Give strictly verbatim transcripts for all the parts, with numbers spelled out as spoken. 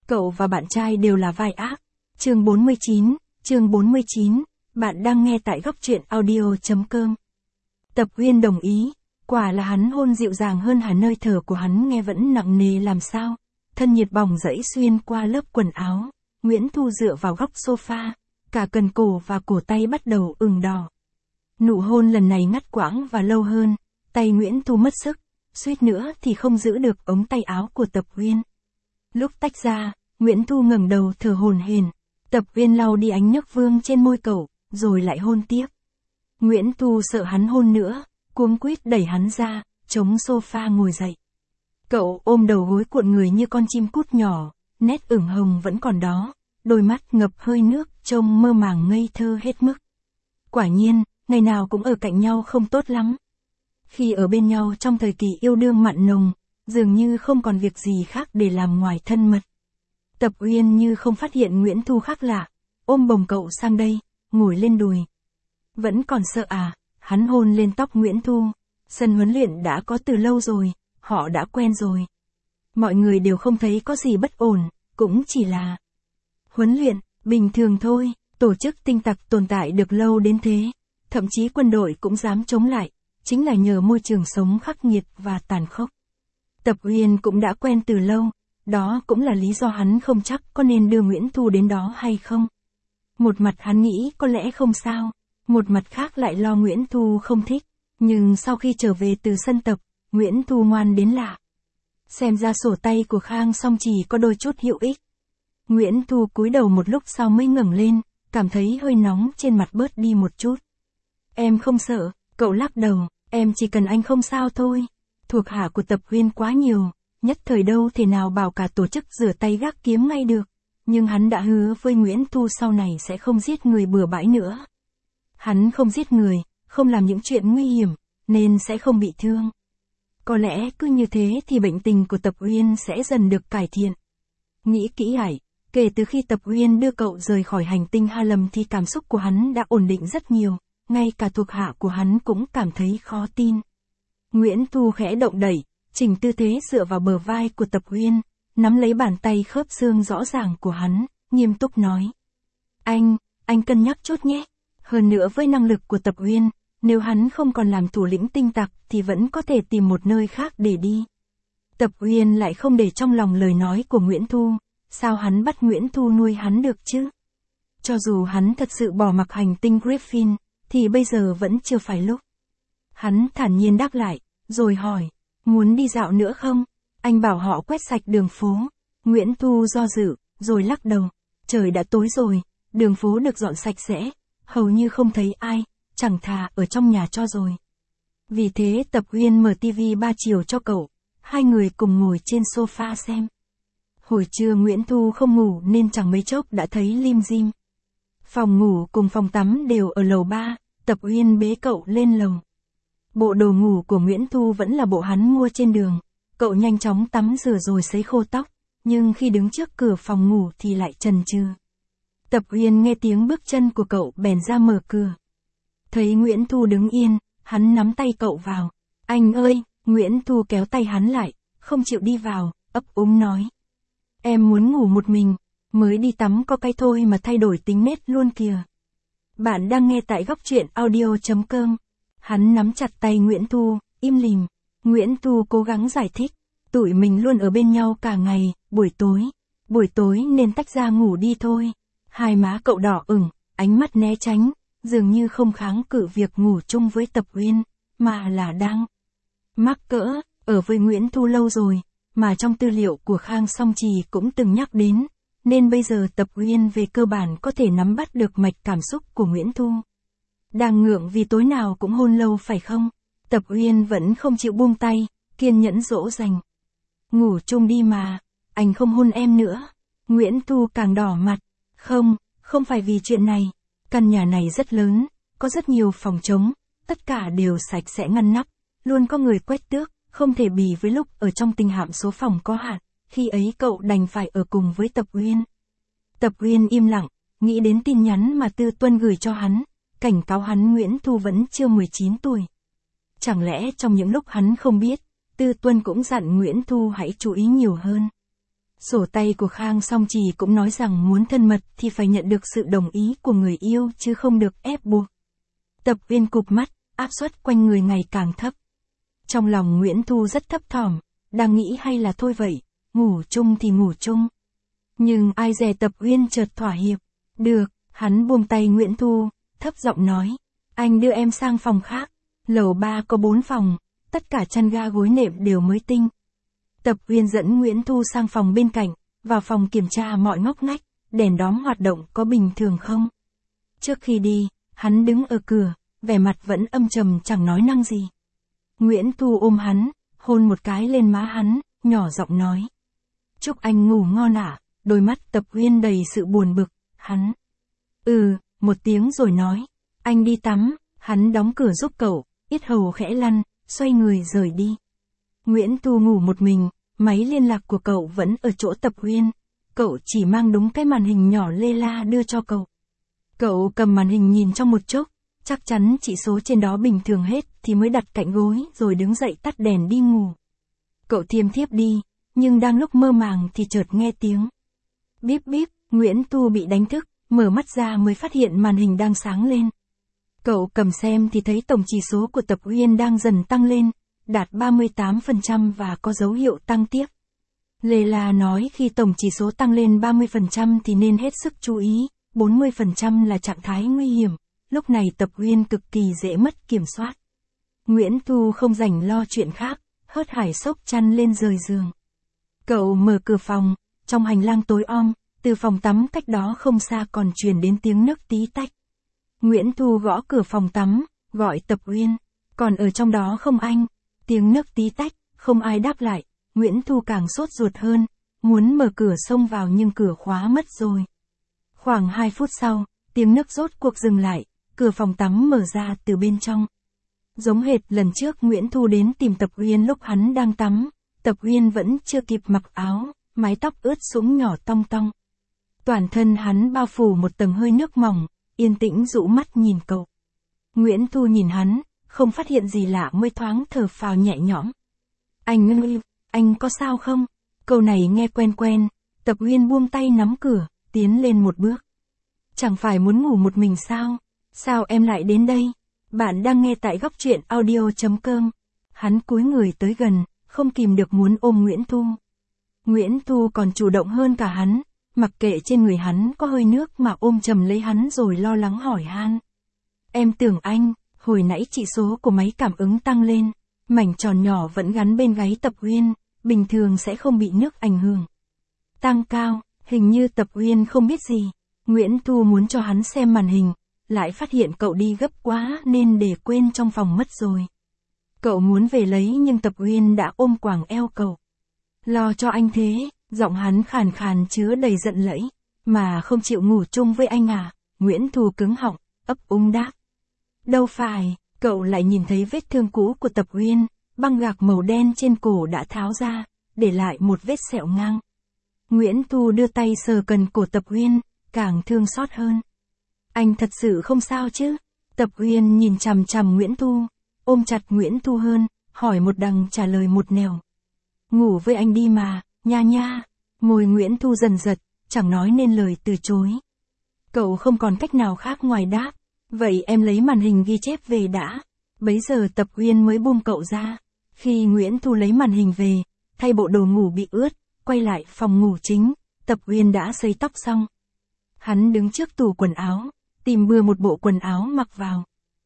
Cậu và bạn trai đều là vai ác. Chương bốn mươi chín, chương bốn mươi chín, bạn đang nghe tại góc truyện audio chấm com. Tập Uyên đồng ý, quả là hắn hôn dịu dàng hơn hẳn, nơi thở của hắn nghe vẫn nặng nề làm sao. Thân nhiệt bỏng rẫy xuyên qua lớp quần áo, Nguyễn Thu dựa vào góc sofa, cả cần cổ và cổ tay bắt đầu ửng đỏ. Nụ hôn lần này ngắt quãng và lâu hơn, tay Nguyễn Thu mất sức, suýt nữa thì không giữ được ống tay áo của Tập Uyên. Lúc tách ra, Nguyễn Thu ngẩng đầu thở hổn hển. Tập Uyên lau đi ánh nước vương trên môi cậu, rồi lại hôn tiếp. Nguyễn Thu sợ hắn hôn nữa, cuống quýt đẩy hắn ra, chống sofa ngồi dậy. Cậu ôm đầu gối cuộn người như con chim cút nhỏ, nét ửng hồng vẫn còn đó, đôi mắt ngập hơi nước, trông mơ màng ngây thơ hết mức. Quả nhiên, ngày nào cũng ở cạnh nhau không tốt lắm. Khi ở bên nhau trong thời kỳ yêu đương mặn nồng, dường như không còn việc gì khác để làm ngoài thân mật. Tập Uyên như không phát hiện Nguyễn Thu khác lạ, ôm bồng cậu sang đây, ngồi lên đùi. Vẫn còn sợ à? Hắn hôn lên tóc Nguyễn Thu. Sân huấn luyện đã có từ lâu rồi, họ đã quen rồi. Mọi người đều không thấy có gì bất ổn, cũng chỉ là huấn luyện, bình thường thôi. Tổ chức tinh tặc tồn tại được lâu đến thế, thậm chí quân đội cũng dám chống lại, chính là nhờ môi trường sống khắc nghiệt và tàn khốc. Tập Uyên cũng đã quen từ lâu, đó cũng là lý do hắn không chắc có nên đưa Nguyễn Thu đến đó hay không. Một mặt hắn nghĩ có lẽ không sao, một mặt khác lại lo Nguyễn Thu không thích, nhưng sau khi trở về từ sân tập, Nguyễn Thu ngoan đến lạ. Xem ra sổ tay của Khang Song chỉ có đôi chút hữu ích. Nguyễn Thu cúi đầu một lúc sau mới ngẩng lên, cảm thấy hơi nóng trên mặt bớt đi một chút. Em không sợ, cậu lắc đầu, em chỉ cần anh không sao thôi. Thuộc hạ của Tập Uyên quá nhiều, nhất thời đâu thể nào bảo cả tổ chức rửa tay gác kiếm ngay được, nhưng hắn đã hứa với Nguyễn Thu sau này sẽ không giết người bừa bãi nữa. Hắn không giết người, không làm những chuyện nguy hiểm, nên sẽ không bị thương. Có lẽ cứ như thế thì bệnh tình của Tập Uyên sẽ dần được cải thiện. Nghĩ kỹ hãy, kể từ khi Tập Uyên đưa cậu rời khỏi hành tinh Ha Lâm thì cảm xúc của hắn đã ổn định rất nhiều, ngay cả thuộc hạ của hắn cũng cảm thấy khó tin. Nguyễn Thu khẽ động đẩy, chỉnh tư thế dựa vào bờ vai của Tập Uyên, nắm lấy bàn tay khớp xương rõ ràng của hắn, nghiêm túc nói. Anh, anh cân nhắc chút nhé. Hơn nữa với năng lực của Tập Uyên, nếu hắn không còn làm thủ lĩnh tinh tặc thì vẫn có thể tìm một nơi khác để đi. Tập Uyên lại không để trong lòng lời nói của Nguyễn Thu, sao hắn bắt Nguyễn Thu nuôi hắn được chứ? Cho dù hắn thật sự bỏ mặc hành tinh Griffin, thì bây giờ vẫn chưa phải lúc. Hắn thản nhiên đáp lại, rồi hỏi, muốn đi dạo nữa không? Anh bảo họ quét sạch đường phố. Nguyễn Thu do dự, rồi lắc đầu. Trời đã tối rồi, đường phố được dọn sạch sẽ, hầu như không thấy ai, chẳng thà ở trong nhà cho rồi. Vì thế Tập Uyên mở tivi ba chiều cho cậu, hai người cùng ngồi trên sofa xem. Hồi trưa Nguyễn Thu không ngủ nên chẳng mấy chốc đã thấy lim dim. Phòng ngủ cùng phòng tắm đều ở lầu ba, Tập Uyên bế cậu lên lầu. Bộ đồ ngủ của Nguyễn Thu vẫn là bộ hắn mua trên đường, cậu nhanh chóng tắm rửa rồi sấy khô tóc, nhưng khi đứng trước cửa phòng ngủ thì lại chần chừ. Tập Uyên nghe tiếng bước chân của cậu bèn ra mở cửa. Thấy Nguyễn Thu đứng yên, hắn nắm tay cậu vào. Anh ơi, Nguyễn Thu kéo tay hắn lại, không chịu đi vào, ấp úng nói. Em muốn ngủ một mình, mới đi tắm có cái thôi mà thay đổi tính nết luôn kìa. Bạn đang nghe tại góc truyện audio chấm com. Hắn nắm chặt tay Nguyễn Thu, im lìm. Nguyễn Thu cố gắng giải thích. Tụi mình luôn ở bên nhau cả ngày, buổi tối. Buổi tối nên tách ra ngủ đi thôi. Hai má cậu đỏ ửng, ánh mắt né tránh, dường như không kháng cự việc ngủ chung với Tập Uyên, mà là đang mắc cỡ, ở với Nguyễn Thu lâu rồi, mà trong tư liệu của Khang Song Trì cũng từng nhắc đến, nên bây giờ Tập Uyên về cơ bản có thể nắm bắt được mạch cảm xúc của Nguyễn Thu. Đang ngượng vì tối nào cũng hôn lâu phải không? Tập Uyên vẫn không chịu buông tay, kiên nhẫn dỗ dành. Ngủ chung đi mà, anh không hôn em nữa. Nguyễn Thu càng đỏ mặt. Không, không phải vì chuyện này. Căn nhà này rất lớn, có rất nhiều phòng trống, tất cả đều sạch sẽ ngăn nắp, luôn có người quét tước, không thể bì với lúc ở trong tinh hạm số phòng có hạn, khi ấy cậu đành phải ở cùng với Tập Uyên. Tập Uyên im lặng, nghĩ đến tin nhắn mà Tư Tuân gửi cho hắn, cảnh cáo hắn Nguyễn Thu vẫn chưa mười chín tuổi. Chẳng lẽ trong những lúc hắn không biết, Tư Tuân cũng dặn Nguyễn Thu hãy chú ý nhiều hơn. Sổ tay của Khang Song Trì cũng nói rằng muốn thân mật thì phải nhận được sự đồng ý của người yêu chứ không được ép buộc. Tập Uyên cụp mắt, áp suất quanh người ngày càng thấp. Trong lòng Nguyễn Thu rất thấp thỏm, đang nghĩ hay là thôi vậy, ngủ chung thì ngủ chung. Nhưng ai dè Tập Uyên chợt thỏa hiệp. Được, hắn buông tay Nguyễn Thu, thấp giọng nói, anh đưa em sang phòng khác, lầu ba có bốn phòng, tất cả chăn ga gối nệm đều mới tinh. Tập Uyên dẫn Nguyễn Thu sang phòng bên cạnh, vào phòng kiểm tra mọi ngóc ngách, đèn đóm hoạt động có bình thường không. Trước khi đi, hắn đứng ở cửa, vẻ mặt vẫn âm trầm chẳng nói năng gì. Nguyễn Thu ôm hắn, hôn một cái lên má hắn, nhỏ giọng nói. Chúc anh ngủ ngon ạ. Đôi mắt Tập Uyên đầy sự buồn bực, hắn. Ừ, một tiếng rồi nói. Anh đi tắm, hắn đóng cửa giúp cậu, yết hầu khẽ lăn, xoay người rời đi. Nguyễn Thu ngủ một mình, máy liên lạc của cậu vẫn ở chỗ Tập Uyên. Cậu chỉ mang đúng cái màn hình nhỏ lê la đưa cho cậu. Cậu cầm màn hình nhìn trong một chốc, chắc chắn chỉ số trên đó bình thường hết thì mới đặt cạnh gối rồi đứng dậy tắt đèn đi ngủ. Cậu thiêm thiếp đi, nhưng đang lúc mơ màng thì chợt nghe tiếng. Bíp bíp, Nguyễn Thu bị đánh thức, mở mắt ra mới phát hiện màn hình đang sáng lên. Cậu cầm xem thì thấy tổng chỉ số của Tập Uyên đang dần tăng lên, đạt ba mươi tám phần trăm và có dấu hiệu tăng tiếp. Lê La nói khi tổng chỉ số tăng lên ba mươi phần trăm thì nên hết sức chú ý, bốn mươi phần trăm là trạng thái nguy hiểm, lúc này Tập Uyên cực kỳ dễ mất kiểm soát. Nguyễn Thu không rảnh lo chuyện khác, hớt hải xốc chăn lên rời giường. Cậu mở cửa phòng, trong hành lang tối om, từ phòng tắm cách đó không xa còn truyền đến tiếng nước tí tách. Nguyễn Thu gõ cửa phòng tắm, gọi Tập Uyên, còn ở trong đó không anh, tiếng nước tí tách, không ai đáp lại, Nguyễn Thu càng sốt ruột hơn, muốn mở cửa xông vào nhưng cửa khóa mất rồi. Khoảng hai phút sau, tiếng nước rốt cuộc dừng lại, cửa phòng tắm mở ra từ bên trong. Giống hệt lần trước Nguyễn Thu đến tìm Tập Uyên lúc hắn đang tắm, Tập Uyên vẫn chưa kịp mặc áo, mái tóc ướt sũng nhỏ tong tong. Toàn thân hắn bao phủ một tầng hơi nước mỏng, yên tĩnh dụ mắt nhìn cậu. Nguyễn Thu nhìn hắn, không phát hiện gì lạ mới thoáng thở phào nhẹ nhõm. Anh ngưng, anh có sao không? Câu này nghe quen quen, Tập Uyên buông tay nắm cửa, tiến lên một bước. Chẳng phải muốn ngủ một mình sao? Sao em lại đến đây? Bạn đang nghe tại góc truyện audio chấm com. Hắn cúi người tới gần, không kìm được muốn ôm Nguyễn Thu. Nguyễn Thu còn chủ động hơn cả hắn, mặc kệ trên người hắn có hơi nước mà ôm chầm lấy hắn rồi lo lắng hỏi han. Em tưởng anh, hồi nãy chỉ số của máy cảm ứng tăng lên, mảnh tròn nhỏ vẫn gắn bên gáy Tập Uyên, bình thường sẽ không bị nước ảnh hưởng. Tăng cao, hình như Tập Uyên không biết gì. Nguyễn Thu muốn cho hắn xem màn hình, lại phát hiện cậu đi gấp quá nên để quên trong phòng mất rồi. Cậu muốn về lấy nhưng Tập Uyên đã ôm quàng eo cậu. Lo cho anh thế, giọng hắn khàn khàn chứa đầy giận lẫy, mà không chịu ngủ chung với anh à? Nguyễn Thu cứng họng, ấp úng đáp. Đâu phải, cậu lại nhìn thấy vết thương cũ của Tập Uyên, băng gạc màu đen trên cổ đã tháo ra, để lại một vết sẹo ngang. Nguyễn Thu đưa tay sờ cần cổ Tập Uyên, càng thương xót hơn. Anh thật sự không sao chứ? Tập Uyên nhìn chằm chằm Nguyễn Thu, ôm chặt Nguyễn Thu hơn, hỏi một đằng trả lời một nẻo. Ngủ với anh đi mà, nha nha. Môi Nguyễn Thu dần giật, chẳng nói nên lời từ chối. Cậu không còn cách nào khác ngoài đáp. Vậy em lấy màn hình ghi chép về đã. Bấy giờ Tập Uyên mới buông cậu ra. Khi Nguyễn Thu lấy màn hình về, thay bộ đồ ngủ bị ướt, quay lại phòng ngủ chính, Tập Uyên đã sấy tóc xong. Hắn đứng trước tủ quần áo, tìm bừa một bộ quần áo mặc vào.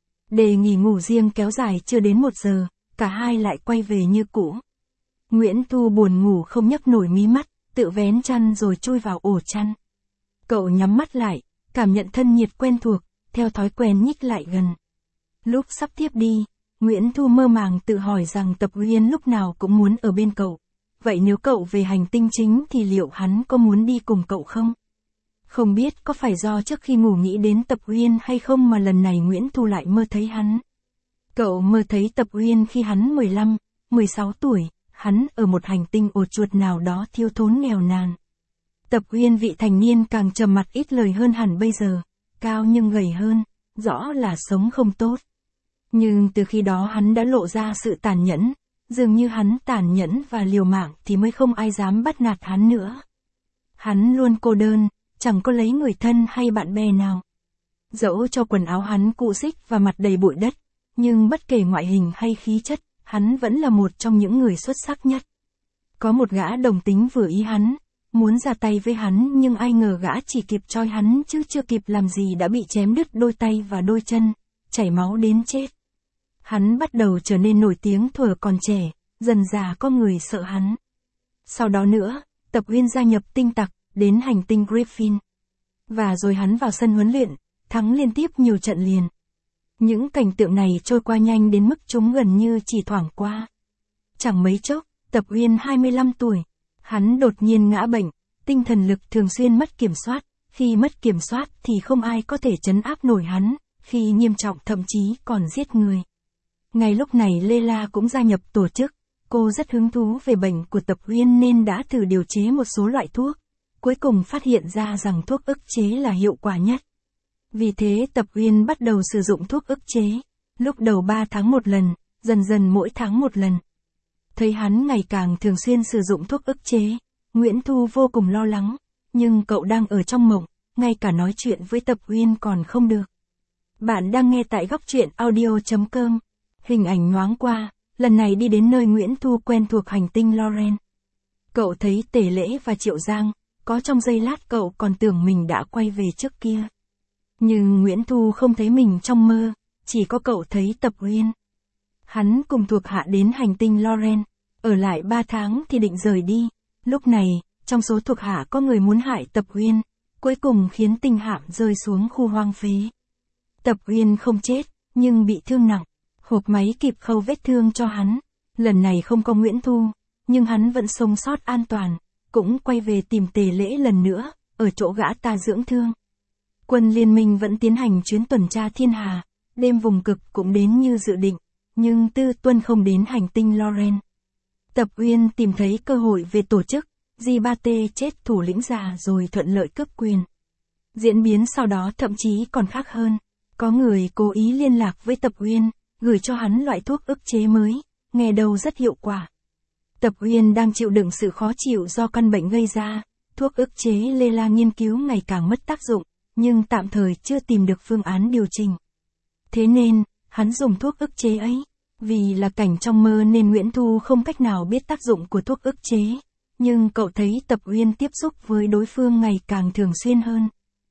Đề nghỉ ngủ riêng kéo dài chưa đến một giờ, cả hai lại quay về như cũ. Nguyễn Thu buồn ngủ không nhấc nổi mí mắt, tự vén chăn rồi chui vào ổ chăn. Cậu nhắm mắt lại, cảm nhận thân nhiệt quen thuộc, theo thói quen nhích lại gần. Lúc sắp tiếp đi, Nguyễn Thu mơ màng tự hỏi rằng Tập Uyên lúc nào cũng muốn ở bên cậu. Vậy nếu cậu về hành tinh chính thì liệu hắn có muốn đi cùng cậu không? Không biết có phải do trước khi ngủ nghĩ đến Tập Uyên hay không mà lần này Nguyễn Thu lại mơ thấy hắn. Cậu mơ thấy Tập Uyên khi hắn mười lăm, mười sáu tuổi, hắn ở một hành tinh ổ chuột nào đó thiếu thốn nghèo nàn. Tập Uyên vị thành niên càng trầm mặc ít lời hơn hẳn bây giờ, cao nhưng gầy hơn, rõ là sống không tốt. Nhưng từ khi đó hắn đã lộ ra sự tàn nhẫn, dường như hắn tàn nhẫn và liều mạng thì mới không ai dám bắt nạt hắn nữa. Hắn luôn cô đơn, chẳng có lấy người thân hay bạn bè nào. Dẫu cho quần áo hắn cũ xích và mặt đầy bụi đất, nhưng bất kể ngoại hình hay khí chất, hắn vẫn là một trong những người xuất sắc nhất. Có một gã đồng tính vừa ý hắn, muốn ra tay với hắn nhưng ai ngờ gã chỉ kịp choi hắn chứ chưa kịp làm gì đã bị chém đứt đôi tay và đôi chân, chảy máu đến chết. Hắn bắt đầu trở nên nổi tiếng thuở còn trẻ, dần dà có người sợ hắn. Sau đó nữa, Tập Uyên gia nhập tinh tặc, đến hành tinh Griffin. Và rồi hắn vào sân huấn luyện, thắng liên tiếp nhiều trận liền. Những cảnh tượng này trôi qua nhanh đến mức chúng gần như chỉ thoảng qua. Chẳng mấy chốc, Tập Uyên hai mươi lăm tuổi, hắn đột nhiên ngã bệnh, tinh thần lực thường xuyên mất kiểm soát, khi mất kiểm soát thì không ai có thể trấn áp nổi hắn, khi nghiêm trọng thậm chí còn giết người. Ngay lúc này Layla cũng gia nhập tổ chức, cô rất hứng thú về bệnh của Tập Uyên nên đã thử điều chế một số loại thuốc, cuối cùng phát hiện ra rằng thuốc ức chế là hiệu quả nhất. Vì thế Tập Uyên bắt đầu sử dụng thuốc ức chế, lúc đầu ba tháng một lần, dần dần mỗi tháng một lần. Thấy hắn ngày càng thường xuyên sử dụng thuốc ức chế, Nguyễn Thu vô cùng lo lắng, nhưng cậu đang ở trong mộng, ngay cả nói chuyện với Tập Uyên còn không được. Bạn đang nghe tại góc truyện audio chấm com. Hình ảnh nhoáng qua, lần này đi đến nơi Nguyễn Thu quen thuộc hành tinh Loren. Cậu thấy Tề Lễ và Triệu Giang, có trong giây lát cậu còn tưởng mình đã quay về trước kia. Nhưng Nguyễn Thu không thấy mình trong mơ, chỉ có cậu thấy Tập Uyên. Hắn cùng thuộc hạ đến hành tinh Loren, ở lại ba tháng thì định rời đi. Lúc này, trong số thuộc hạ có người muốn hại Tập Uyên, cuối cùng khiến tinh hạm rơi xuống khu hoang phế. Tập Uyên không chết, nhưng bị thương nặng. Hộp máy kịp khâu vết thương cho hắn. Lần này không có Nguyễn Thu, nhưng hắn vẫn sống sót an toàn, cũng quay về tìm Tề Lễ lần nữa, ở chỗ gã ta dưỡng thương. Quân liên minh vẫn tiến hành chuyến tuần tra thiên hà, đêm vùng cực cũng đến như dự định, nhưng Tư Tuân không đến hành tinh Loren. Tập Uyên tìm thấy cơ hội về tổ chức, Di Ba Tê chết thủ lĩnh già rồi thuận lợi cướp quyền. Diễn biến sau đó thậm chí còn khác hơn, có người cố ý liên lạc với Tập Uyên, gửi cho hắn loại thuốc ức chế mới, nghe đầu rất hiệu quả. Tập Uyên đang chịu đựng sự khó chịu do căn bệnh gây ra, thuốc ức chế Layla nghiên cứu ngày càng mất tác dụng, nhưng tạm thời chưa tìm được phương án điều chỉnh. Thế nên, hắn dùng thuốc ức chế ấy. Vì là cảnh trong mơ nên Nguyễn Thu không cách nào biết tác dụng của thuốc ức chế, nhưng cậu thấy Tập Uyên tiếp xúc với đối phương ngày càng thường xuyên hơn.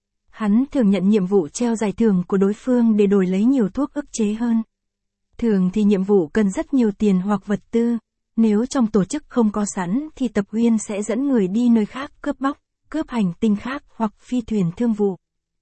Hắn thường nhận nhiệm vụ treo giải thưởng của đối phương để đổi lấy nhiều thuốc ức chế hơn. Thường thì nhiệm vụ cần rất nhiều tiền hoặc vật tư, nếu trong tổ chức không có sẵn thì Tập Uyên sẽ dẫn người đi nơi khác cướp bóc, cướp hành tinh khác hoặc phi thuyền thương vụ.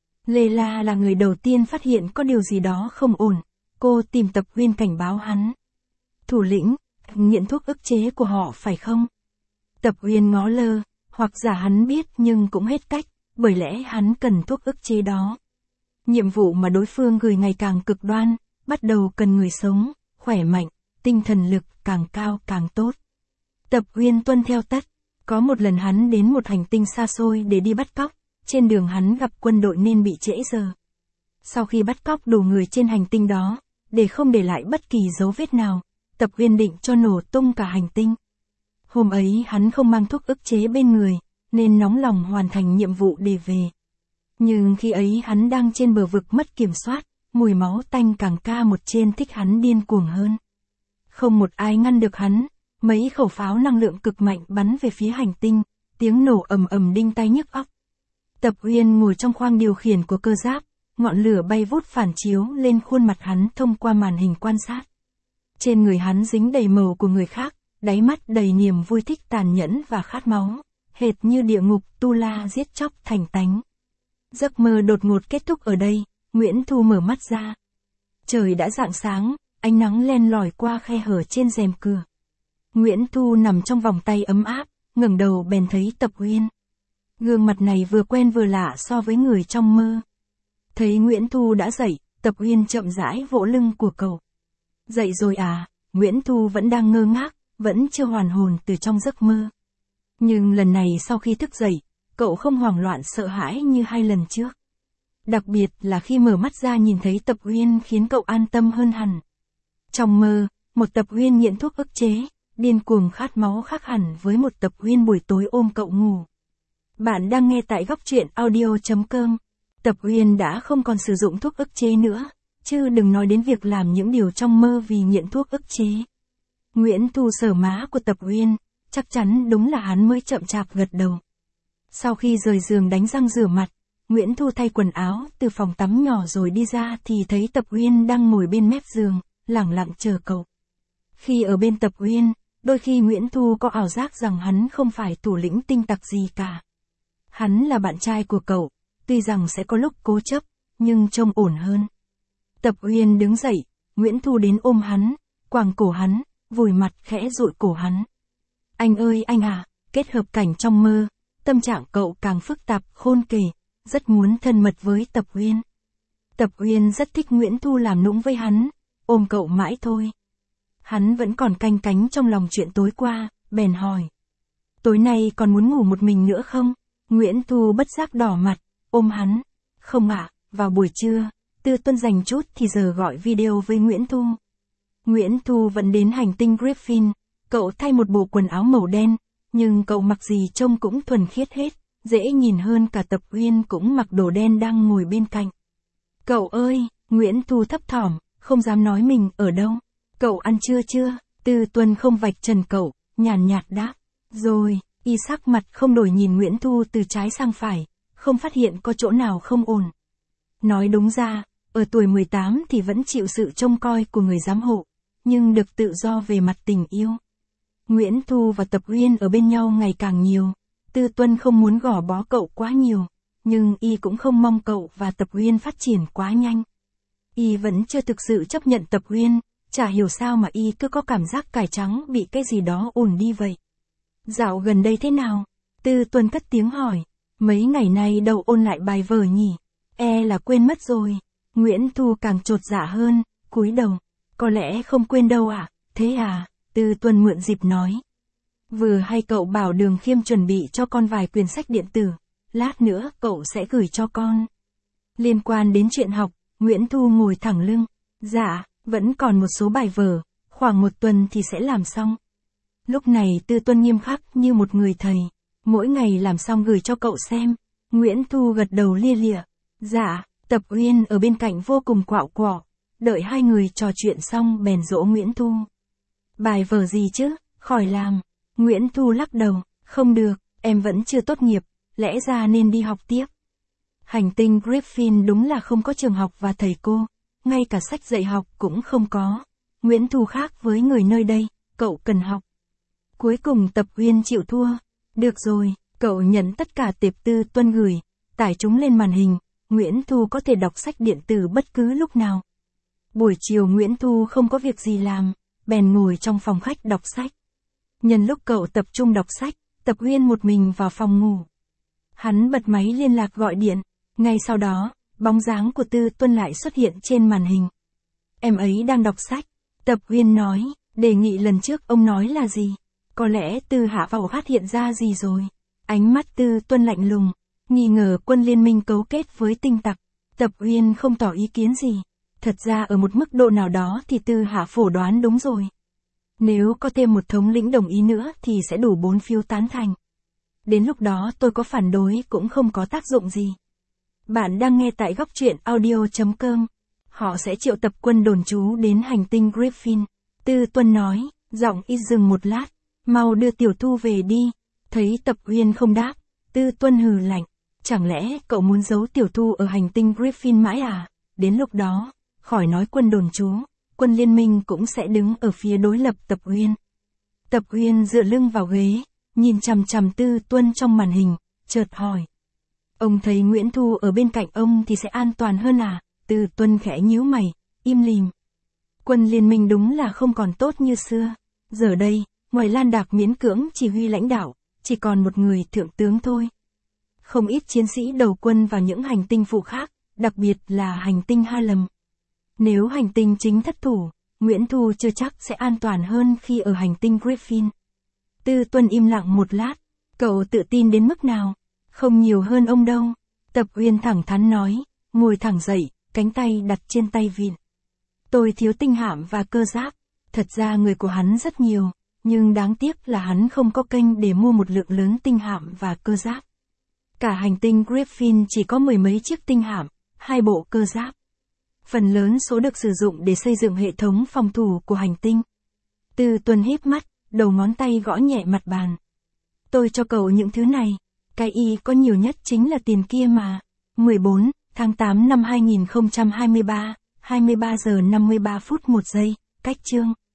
Layla là người đầu tiên phát hiện có điều gì đó không ổn. Cô tìm Tập Uyên cảnh báo hắn. Thủ lĩnh, nghiện thuốc ức chế của họ phải không? Tập Uyên ngó lơ, hoặc giả hắn biết nhưng cũng hết cách, bởi lẽ hắn cần thuốc ức chế đó. Nhiệm vụ mà đối phương gửi ngày càng cực đoan, bắt đầu cần người sống, khỏe mạnh, tinh thần lực càng cao càng tốt. Tập Uyên tuân theo tất. Có một lần hắn đến một hành tinh xa xôi để đi bắt cóc, trên đường hắn gặp quân đội nên bị trễ giờ. Sau khi bắt cóc đủ người trên hành tinh đó, để không để lại bất kỳ dấu vết nào, Tập Uyên định cho nổ tung cả hành tinh. Hôm ấy hắn không mang thuốc ức chế bên người, nên nóng lòng hoàn thành nhiệm vụ để về. Nhưng khi ấy hắn đang trên bờ vực mất kiểm soát, mùi máu tanh càng ca một trên thích hắn điên cuồng hơn. Không một ai ngăn được hắn, mấy khẩu pháo năng lượng cực mạnh bắn về phía hành tinh, tiếng nổ ầm ầm đinh tai nhức óc. Tập Uyên ngồi trong khoang điều khiển của cơ giáp, ngọn lửa bay vút phản chiếu lên khuôn mặt hắn thông qua màn hình quan sát. Trên người hắn dính đầy màu của người khác, đáy mắt đầy niềm vui thích tàn nhẫn và khát máu, hệt như địa ngục tu la giết chóc thành tánh. Giấc mơ đột ngột kết thúc ở đây, Nguyễn Thu mở mắt ra. Trời đã rạng sáng, ánh nắng len lỏi qua khe hở trên rèm cửa. Nguyễn Thu nằm trong vòng tay ấm áp, ngẩng đầu bèn thấy Tập Uyên. Gương mặt này vừa quen vừa lạ so với người trong mơ. Thấy Nguyễn Thu đã dậy, Tập Uyên chậm rãi vỗ lưng của cậu. Dậy rồi à? Nguyễn Thu vẫn đang ngơ ngác, vẫn chưa hoàn hồn từ trong giấc mơ. Nhưng lần này sau khi thức dậy, cậu không hoảng loạn sợ hãi như hai lần trước. Đặc biệt là khi mở mắt ra nhìn thấy Tập Uyên khiến cậu an tâm hơn hẳn. Trong mơ, một Tập Uyên nghiện thuốc ức chế, điên cuồng khát máu khác hẳn với một Tập Uyên buổi tối ôm cậu ngủ. Bạn đang nghe tại góc truyện audio.com. Tập Uyên đã không còn sử dụng thuốc ức chế nữa, chứ đừng nói đến việc làm những điều trong mơ vì nghiện thuốc ức chế. Nguyễn Thu sờ má của Tập Uyên, chắc chắn đúng là hắn mới chậm chạp gật đầu. Sau khi rời giường đánh răng rửa mặt, Nguyễn Thu thay quần áo từ phòng tắm nhỏ rồi đi ra thì thấy Tập Uyên đang ngồi bên mép giường, lẳng lặng chờ cậu. Khi ở bên Tập Uyên, đôi khi Nguyễn Thu có ảo giác rằng hắn không phải thủ lĩnh tinh tặc gì cả. Hắn là bạn trai của cậu, tuy rằng sẽ có lúc cố chấp, nhưng trông ổn hơn. Tập Uyên đứng dậy, Nguyễn Thu đến ôm hắn, quàng cổ hắn, vùi mặt khẽ dụi cổ hắn. Anh ơi anh à, kết hợp cảnh trong mơ, tâm trạng cậu càng phức tạp khôn kể, rất muốn thân mật với Tập Uyên. Tập Uyên rất thích Nguyễn Thu làm nũng với hắn, ôm cậu mãi thôi. Hắn vẫn còn canh cánh trong lòng chuyện tối qua, bèn hỏi. Tối nay còn muốn ngủ một mình nữa không? Nguyễn Thu bất giác đỏ mặt, ôm hắn. Không ạ, vào buổi trưa, Tư Tuân dành chút thì giờ gọi video với Nguyễn Thu. Nguyễn Thu vẫn đến hành tinh Griffin, cậu thay một bộ quần áo màu đen, nhưng cậu mặc gì trông cũng thuần khiết hết, dễ nhìn hơn cả Tập Uyên cũng mặc đồ đen đang ngồi bên cạnh. Cậu ơi, Nguyễn Thu thấp thỏm, không dám nói mình ở đâu. Cậu ăn trưa chưa? Tư Tuân không vạch trần cậu, nhàn nhạt đáp. Rồi, y sắc mặt không đổi nhìn Nguyễn Thu từ trái sang phải, không phát hiện có chỗ nào không ổn. Nói đúng ra, ở tuổi mười tám thì vẫn chịu sự trông coi của người giám hộ, nhưng được tự do về mặt tình yêu. Nguyễn Thu và Tập Uyên ở bên nhau ngày càng nhiều, Tư Tuân không muốn gò bó cậu quá nhiều, nhưng y cũng không mong cậu và Tập Uyên phát triển quá nhanh. Y vẫn chưa thực sự chấp nhận Tập Uyên, chả hiểu sao mà y cứ có cảm giác cải trắng bị cái gì đó ùn đi vậy. Dạo gần đây thế nào? Tư Tuân cất tiếng hỏi. Mấy ngày nay đâu ôn lại bài vở nhỉ? E là quên mất rồi. Nguyễn Thu càng chột dạ hơn, cúi đầu. Có lẽ không quên đâu ạ, à? Thế à? Tư Tuân mượn dịp nói. Vừa hay cậu bảo Đường Khiêm chuẩn bị cho con vài quyển sách điện tử. Lát nữa cậu sẽ gửi cho con. Liên quan đến chuyện học, Nguyễn Thu ngồi thẳng lưng. Dạ, vẫn còn một số bài vở, khoảng một tuần thì sẽ làm xong. Lúc này Tư Tuân nghiêm khắc như một người thầy, mỗi ngày làm xong gửi cho cậu xem. Nguyễn Thu gật đầu lia lịa. Dạ, Tập Uyên ở bên cạnh vô cùng quạo quọ, đợi hai người trò chuyện xong bèn dỗ Nguyễn Thu. Bài vở gì chứ, khỏi làm. Nguyễn Thu lắc đầu, không được, em vẫn chưa tốt nghiệp, lẽ ra nên đi học tiếp. Hành tinh Griffin đúng là không có trường học và thầy cô, ngay cả sách dạy học cũng không có. Nguyễn Thu khác với người nơi đây, cậu cần học. Cuối cùng Tập Uyên chịu thua. Được rồi, cậu nhận tất cả tệp Tư Tuân gửi, tải chúng lên màn hình, Nguyễn Thu có thể đọc sách điện tử bất cứ lúc nào. Buổi chiều Nguyễn Thu không có việc gì làm, bèn ngồi trong phòng khách đọc sách. Nhân lúc cậu tập trung đọc sách, Tập Uyên một mình vào phòng ngủ. Hắn bật máy liên lạc gọi điện, ngay sau đó, bóng dáng của Tư Tuân lại xuất hiện trên màn hình. Em ấy đang đọc sách. Tập Uyên nói, đề nghị lần trước ông nói là gì? Có lẽ Tư Hạ vào phát hiện ra gì rồi. Ánh mắt Tư Tuân lạnh lùng, nghi ngờ quân liên minh cấu kết với tinh tặc. Tập Uyên không tỏ ý kiến gì. Thật ra ở một mức độ nào đó thì Tư Hạ phổ đoán đúng rồi. Nếu có thêm một thống lĩnh đồng ý nữa thì sẽ đủ bốn phiếu tán thành. Đến lúc đó tôi có phản đối cũng không có tác dụng gì. Bạn đang nghe tại góc truyện audio.com. Họ sẽ triệu tập quân đồn trú đến hành tinh Griffin. Tư Tuân nói, giọng ít dừng một lát. Mau đưa Tiểu Thu về đi. Thấy Tập Uyên không đáp, Tư Tuân hừ lạnh. Chẳng lẽ cậu muốn giấu Tiểu Thu ở hành tinh Griffin mãi à? Đến lúc đó, khỏi nói quân đồn trú, quân liên minh cũng sẽ đứng ở phía đối lập Tập Uyên. Tập Uyên dựa lưng vào ghế, nhìn chằm chằm Tư Tuân trong màn hình, chợt hỏi. Ông thấy Nguyễn Thu ở bên cạnh ông thì sẽ an toàn hơn à? Tư Tuân khẽ nhíu mày, im lìm. Quân liên minh đúng là không còn tốt như xưa. Giờ đây, ngoài Lan Đạc miễn cưỡng chỉ huy lãnh đạo, chỉ còn một người thượng tướng thôi. Không ít chiến sĩ đầu quân vào những hành tinh phụ khác, đặc biệt là hành tinh Harlem. Nếu hành tinh chính thất thủ, Nguyễn Thu chưa chắc sẽ an toàn hơn khi ở hành tinh Griffin. Tư Tuân im lặng một lát. Cậu tự tin đến mức nào? Không nhiều hơn ông đâu. Tập Uyên thẳng thắn nói, ngồi thẳng dậy, cánh tay đặt trên tay vịn. Tôi thiếu tinh hạm và cơ giáp. Thật ra người của hắn rất nhiều, nhưng đáng tiếc là hắn không có kênh để mua một lượng lớn tinh hạm và cơ giáp. Cả hành tinh Griffin chỉ có mười mấy chiếc tinh hạm, hai bộ cơ giáp. Phần lớn số được sử dụng để xây dựng hệ thống phòng thủ của hành tinh. Từ Tuần híp mắt, đầu ngón tay gõ nhẹ mặt bàn. Tôi cho cậu những thứ này. Cái y có nhiều nhất chính là tiền kia mà. mười bốn tháng tám năm hai nghìn không trăm hai mươi ba, hai mươi ba giờ năm mươi ba phút một giây, cách chương.